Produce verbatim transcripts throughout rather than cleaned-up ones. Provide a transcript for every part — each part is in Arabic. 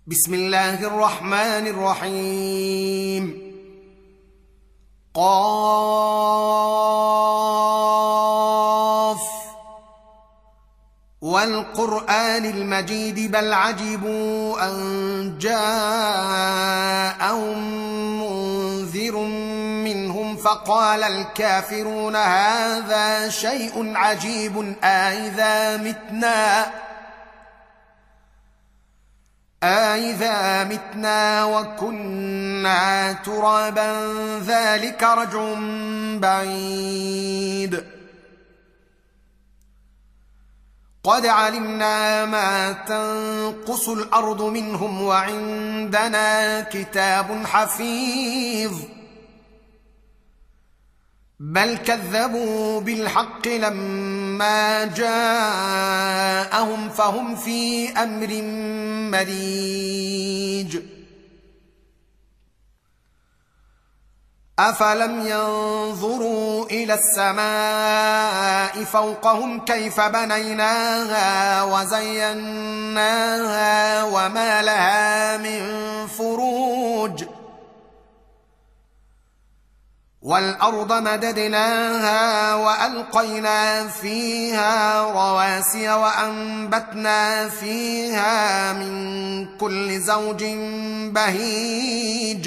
بسم الله الرحمن الرحيم. قاف والقرآن المجيد بل عجبوا أن جاءهم منذر منهم فقال الكافرون هذا شيء عجيب أإذا متنا أإذا متنا وكنا ترابا ذلك رجع بعيد. قد علمنا ما تنقص الأرض منهم وعندنا كتاب حفيظ بل كذبوا بالحق لما جاءهم فهم في أمر مريج. أفلم ينظروا إلى السماء فوقهم كيف بنيناها وزيناها وما لها من فروج والأرض مددناها وألقينا فيها رواسي وأنبتنا فيها من كل زوج بهيج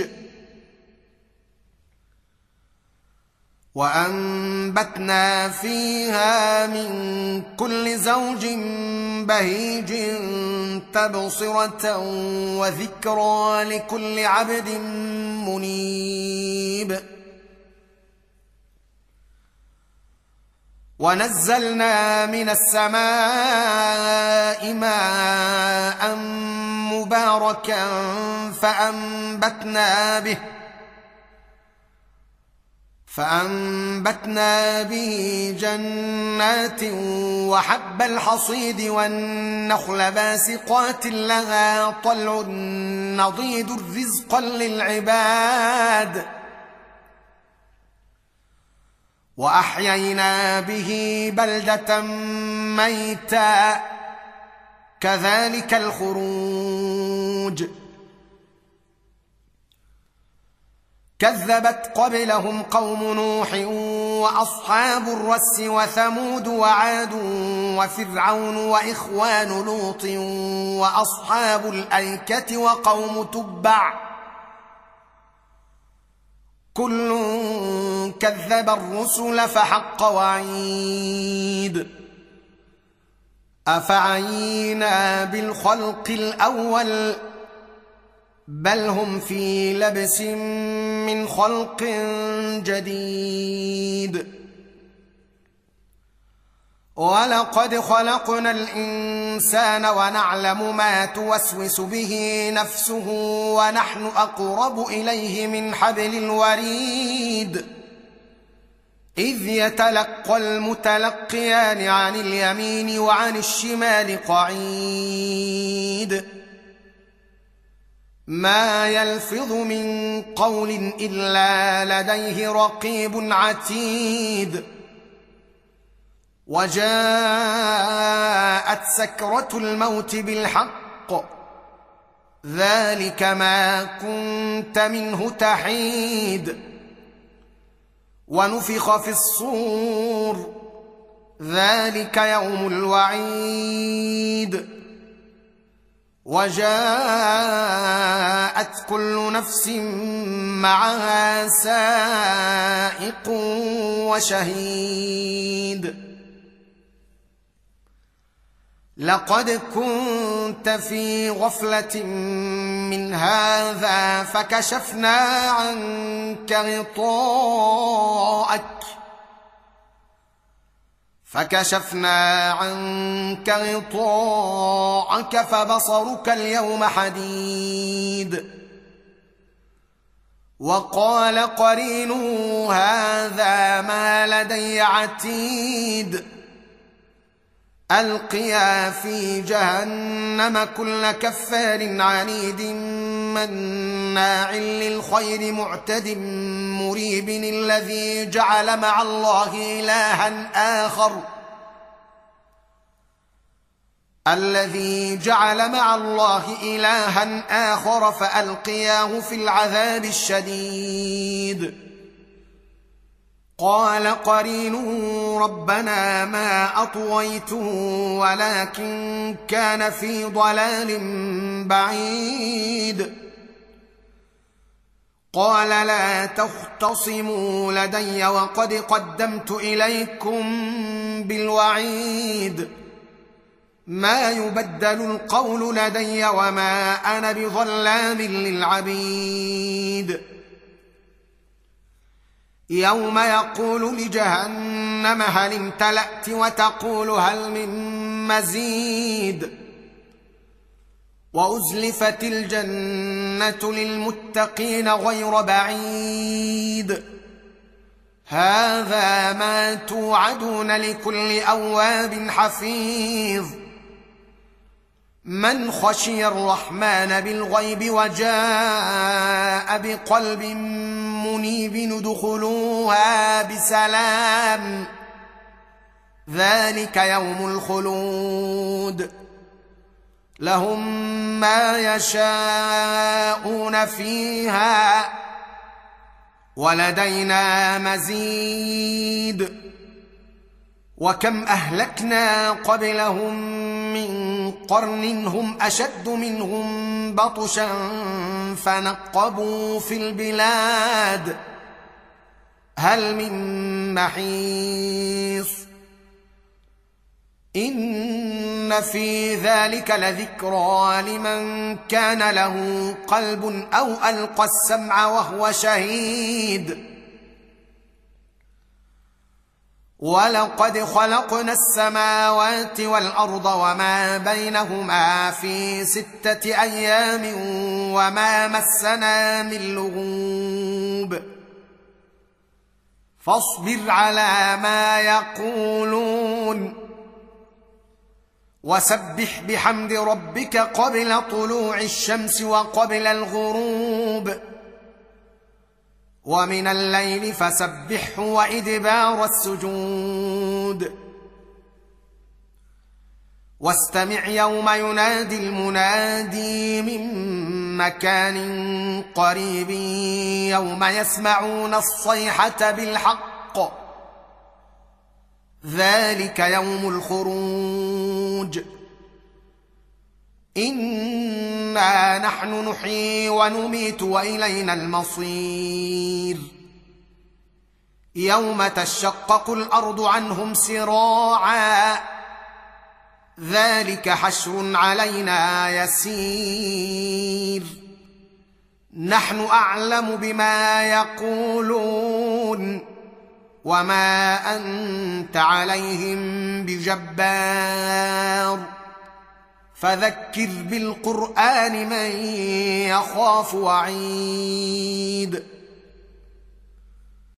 وأنبتنا فيها من كل زوج بهيج تبصرة وذكرى لكل عبد منيب. ونزلنا من السماء ماء مباركا فأنبتنا به فأنبتنا به جنات وحب الحصيد والنخل باسقات لها طلع نضيد رزقا للعباد وأحيينا به بلدة ميتا كذلك الخروج. كذبت قبلهم قوم نوح وأصحاب الرس وثمود وعاد وفرعون وإخوان لوط وأصحاب الأيكة وقوم تبع كل كذب الرسل فحق وعيد. أفعينا بالخلق الأول بل هم في لبس من خلق جديد. ولقد خلقنا الإنسان ونعلم ما توسوس به نفسه ونحن أقرب إليه من حبل الوريد إذ يتلقى المتلقيان عن اليمين وعن الشمال قعيد ما يلفظ من قول إلا لديه رقيب عتيد. وجاءت سكرة الموت بالحق ذلك ما كنت منه تحيد. ونفخ في الصور ذلك يوم الوعيد. وجاءت كل نفس معها سائق وشهيد. لقد كنت في غفلة من هذا فكشفنا عنك غطاءك فكشفنا عنك غطاءك فبصرك اليوم حديد. وقال قرينه هذا ما لدي عتيد. ألقيا في جهنم كل كفار عنيد مناع للخير معتد مريب الذي جعل مع الله إلها آخر الذي جعل مع الله إلها آخر فألقياه في العذاب الشديد. قال قرينه ربنا ما أطويته ولكن كان في ضلال بعيد. قال لا تختصموا لدي وقد قدمت إليكم بالوعيد. ما يبدل القول لدي وما أنا بظلام للعبيد. يوم يقول لجهنم هل امتلأت وتقول هل من مزيد. وأزلفت الجنة للمتقين غير بعيد. هذا ما توعدون لكل أواب حفيظ. من خشي الرحمن بالغيب وجاء بقلب منيب ادخلوها بسلام ذلك يوم الخلود. لهم ما يشاءون فيها ولدينا مزيد. وكم أهلكنا قبلهم من قرن هم أشد منهم بطشا فنقبوا في البلاد هل من محيص. إن في ذلك لذكرى لمن كان له قلب أو ألقى السمع وهو شهيد. ولقد خلقنا السماوات والأرض وما بينهما في ستة أيام وما مسنا من لغوب. فاصبر على ما يقولون وسبح بحمد ربك قبل طلوع الشمس وقبل الغروب ومن الليل فسبحه وإدبار السجود. واستمع يوم ينادي المنادي من مكان قريب يوم يسمعون الصيحة بالحق ذلك يوم الخروج. إنا نحن نحيي ونميت وإلينا المصير. يوم تشقق الأرض عنهم سراعا ذلك حشر علينا يسير. نحن أعلم بما يقولون وما أنت عليهم بجبار. فذكر بالقرآن من يخاف وعيد.